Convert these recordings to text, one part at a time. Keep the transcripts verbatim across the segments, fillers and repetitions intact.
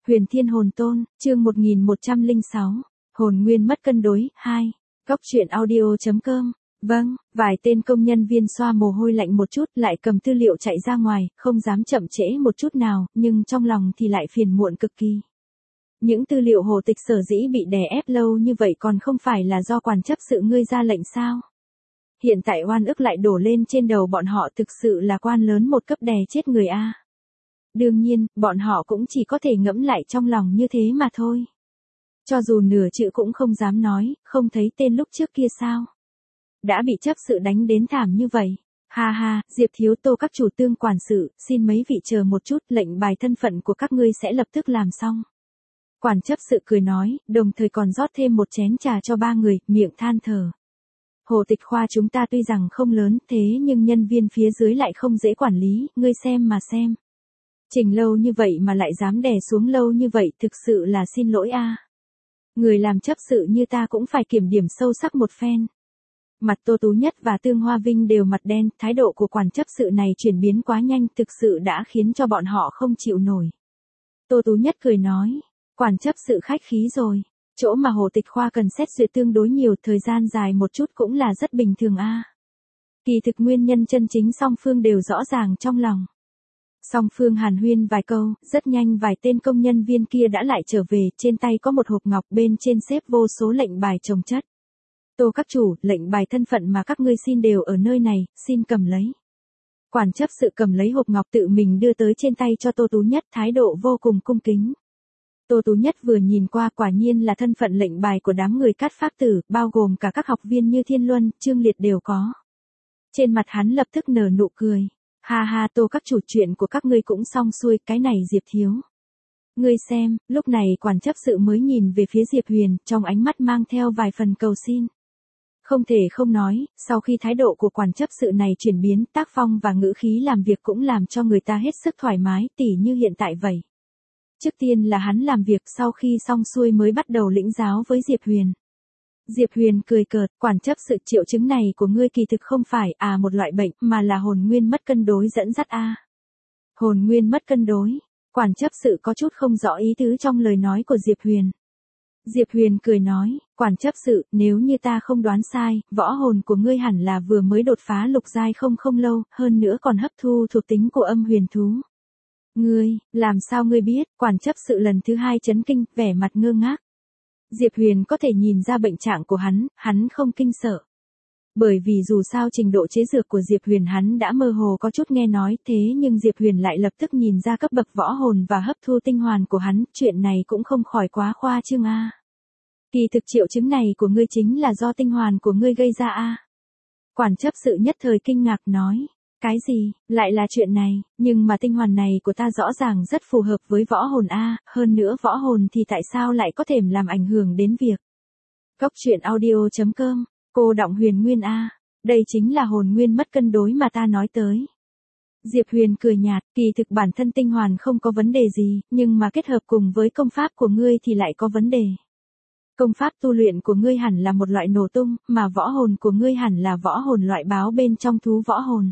Huyền Thiên Hồn Tôn, chương một nghìn một trăm lẻ sáu, Hồn Nguyên mất cân đối, hai. Góc truyện audio.com. Vâng, vài tên công nhân viên xoa mồ hôi lạnh một chút lại cầm tư liệu chạy ra ngoài, không dám chậm trễ một chút nào, nhưng trong lòng thì lại phiền muộn cực kỳ. Những tư liệu Hồ Tịch sở dĩ bị đè ép lâu như vậy còn không phải là do quản chấp sự ngươi ra lệnh sao? Hiện tại oan ức lại đổ lên trên đầu bọn họ, thực sự là quan lớn một cấp đè chết người a. Đương nhiên, bọn họ cũng chỉ có thể ngẫm lại trong lòng như thế mà thôi. Cho dù nửa chữ cũng không dám nói, không thấy tên lúc trước kia sao? Đã bị chấp sự đánh đến thảm như vậy. Ha ha, Diệp Thiếu Tô các chủ tương quản sự, xin mấy vị chờ một chút, lệnh bài thân phận của các ngươi sẽ lập tức làm xong. Quản chấp sự cười nói, đồng thời còn rót thêm một chén trà cho ba người, miệng than thở. Hồ Tịch khoa chúng ta tuy rằng không lớn thế nhưng nhân viên phía dưới lại không dễ quản lý, ngươi xem mà xem. Trình lâu như vậy mà lại dám đè xuống lâu như vậy, thực sự là xin lỗi a. Người làm chấp sự như ta cũng phải kiểm điểm sâu sắc một phen. Mặt Tô Tú Nhất và Tương Hoa Vinh đều mặt đen, thái độ của quản chấp sự này chuyển biến quá nhanh, thực sự đã khiến cho bọn họ không chịu nổi. Tô Tú Nhất cười nói, quản chấp sự khách khí rồi, chỗ mà Hồ Tịch khoa cần xét duyệt tương đối nhiều, thời gian dài một chút cũng là rất bình thường a. Kỳ thực nguyên nhân chân chính song phương đều rõ ràng trong lòng. Song phương hàn huyên vài câu, rất nhanh vài tên công nhân viên kia đã lại trở về, trên tay có một hộp ngọc bên trên xếp vô số lệnh bài chồng chất. Tô các chủ, lệnh bài thân phận mà các ngươi xin đều ở nơi này, xin cầm lấy. Quản chấp sự cầm lấy hộp ngọc tự mình đưa tới trên tay cho Tô Tú Nhất, thái độ vô cùng cung kính. Tô Tú Nhất vừa nhìn qua quả nhiên là thân phận lệnh bài của đám người Cát Phác Tử, bao gồm cả các học viên như Thiên Luân, Trương Liệt đều có. Trên mặt hắn lập tức nở nụ cười. Ha ha, Tô các chủ, chuyện của các ngươi cũng xong xuôi, cái này Diệp Thiếu. Ngươi xem, lúc này quản chấp sự mới nhìn về phía Diệp Huyền, trong ánh mắt mang theo vài phần cầu xin. Không thể không nói, sau khi thái độ của quản chấp sự này chuyển biến, tác phong và ngữ khí làm việc cũng làm cho người ta hết sức thoải mái, tỉ như hiện tại vậy. Trước tiên là hắn làm việc, sau khi xong xuôi mới bắt đầu lĩnh giáo với Diệp Huyền. Diệp Huyền cười cợt, quản chấp sự, triệu chứng này của ngươi kỳ thực không phải à một loại bệnh, mà là hồn nguyên mất cân đối dẫn dắt a. À. Hồn nguyên mất cân đối, quản chấp sự có chút không rõ ý tứ trong lời nói của Diệp Huyền. Diệp Huyền cười nói, quản chấp sự, nếu như ta không đoán sai, võ hồn của ngươi hẳn là vừa mới đột phá lục giai không không lâu, hơn nữa còn hấp thu thuộc tính của âm huyền thú. Ngươi, làm sao ngươi biết? Quản chấp sự lần thứ hai chấn kinh, vẻ mặt ngơ ngác. Diệp Huyền có thể nhìn ra bệnh trạng của hắn, hắn không kinh sợ. Bởi vì dù sao trình độ chế dược của Diệp Huyền hắn đã mơ hồ có chút nghe nói, thế nhưng Diệp Huyền lại lập tức nhìn ra cấp bậc võ hồn và hấp thu tinh hoàn của hắn, chuyện này cũng không khỏi quá khoa trương a. Kỳ thực triệu chứng này của ngươi chính là do tinh hoàn của ngươi gây ra a. Quản chấp sự nhất thời kinh ngạc nói, cái gì, lại là chuyện này, nhưng mà tinh hoàn này của ta rõ ràng rất phù hợp với võ hồn a, hơn nữa võ hồn thì tại sao lại có thể làm ảnh hưởng đến việc. Góc truyện audio.com. Cô đọng huyền nguyên a, đây chính là hồn nguyên mất cân đối mà ta nói tới. Diệp Huyền cười nhạt, kỳ thực bản thân tinh hoàn không có vấn đề gì, nhưng mà kết hợp cùng với công pháp của ngươi thì lại có vấn đề. Công pháp tu luyện của ngươi hẳn là một loại nổ tung, mà võ hồn của ngươi hẳn là võ hồn loại báo bên trong thú võ hồn.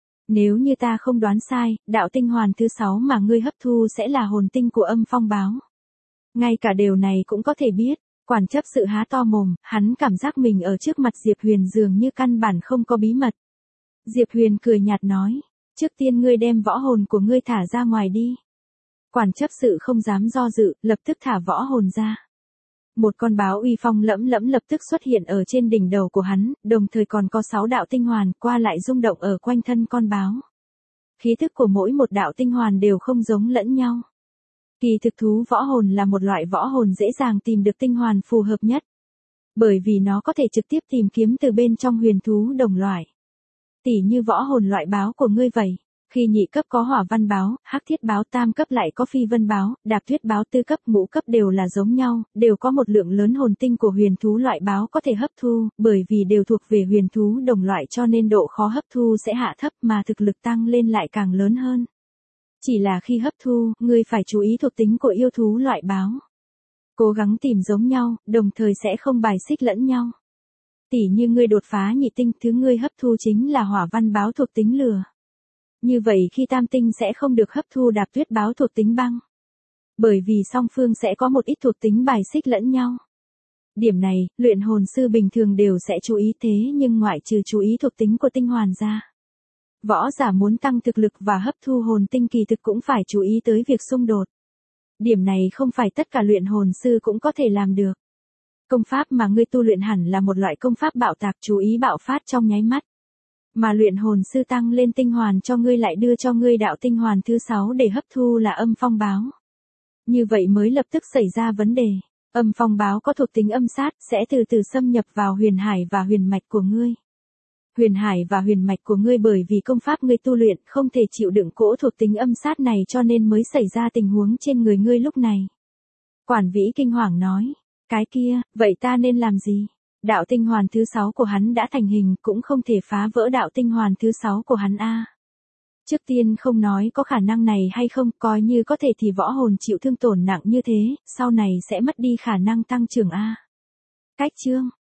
Nếu như ta không đoán sai, đạo tinh hoàn thứ sáu mà ngươi hấp thu sẽ là hồn tinh của âm phong báo. Ngay cả điều này cũng có thể biết. Quản chấp sự há to mồm, hắn cảm giác mình ở trước mặt Diệp Huyền dường như căn bản không có bí mật. Diệp Huyền cười nhạt nói, trước tiên ngươi đem võ hồn của ngươi thả ra ngoài đi. Quản chấp sự không dám do dự, lập tức thả võ hồn ra. Một con báo uy phong lẫm lẫm lập tức xuất hiện ở trên đỉnh đầu của hắn, đồng thời còn có sáu đạo tinh hoàn qua lại rung động ở quanh thân con báo. Khí thức của mỗi một đạo tinh hoàn đều không giống lẫn nhau. Kỳ thực thú võ hồn là một loại võ hồn dễ dàng tìm được tinh hoàn phù hợp nhất. Bởi vì nó có thể trực tiếp tìm kiếm từ bên trong huyền thú đồng loại. Tỉ như võ hồn loại báo của ngươi vậy. Khi nhị cấp có hỏa văn báo, hắc thiết báo, tam cấp lại có phi vân báo, đạp tuyết báo, tư cấp ngũ cấp đều là giống nhau, đều có một lượng lớn hồn tinh của huyền thú loại báo có thể hấp thu, bởi vì đều thuộc về huyền thú đồng loại cho nên độ khó hấp thu sẽ hạ thấp mà thực lực tăng lên lại càng lớn hơn. Chỉ là khi hấp thu, ngươi phải chú ý thuộc tính của yêu thú loại báo. Cố gắng tìm giống nhau, đồng thời sẽ không bài xích lẫn nhau. Tỉ như ngươi đột phá nhị tinh, thứ ngươi hấp thu chính là hỏa văn báo thuộc tính lửa. Như vậy khi tam tinh sẽ không được hấp thu đạp tuyết báo thuộc tính băng. Bởi vì song phương sẽ có một ít thuộc tính bài xích lẫn nhau. Điểm này, luyện hồn sư bình thường đều sẽ chú ý thế nhưng ngoại trừ chú ý thuộc tính của tinh hoàn ra. Võ giả muốn tăng thực lực và hấp thu hồn tinh kỳ thực cũng phải chú ý tới việc xung đột. Điểm này không phải tất cả luyện hồn sư cũng có thể làm được. Công pháp mà ngươi tu luyện hẳn là một loại công pháp bạo tạc chú ý bạo phát trong nháy mắt. Mà luyện hồn sư tăng lên tinh hoàn cho ngươi lại đưa cho ngươi đạo tinh hoàn thứ sáu để hấp thu là âm phong báo. Như vậy mới lập tức xảy ra vấn đề. Âm phong báo có thuộc tính âm sát sẽ từ từ xâm nhập vào huyền hải và huyền mạch của ngươi. Huyền hải và huyền mạch của ngươi bởi vì công pháp ngươi tu luyện không thể chịu đựng cỗ thuộc tính âm sát này cho nên mới xảy ra tình huống trên người ngươi lúc này. Quản Vĩ kinh hoàng nói, cái kia, vậy ta nên làm gì? Đạo tinh hoàn thứ sáu của hắn đã thành hình cũng không thể phá vỡ đạo tinh hoàn thứ sáu của hắn a. Trước tiên không nói có khả năng này hay không, coi như có thể thì võ hồn chịu thương tổn nặng như thế, sau này sẽ mất đi khả năng tăng trưởng a. Cách chương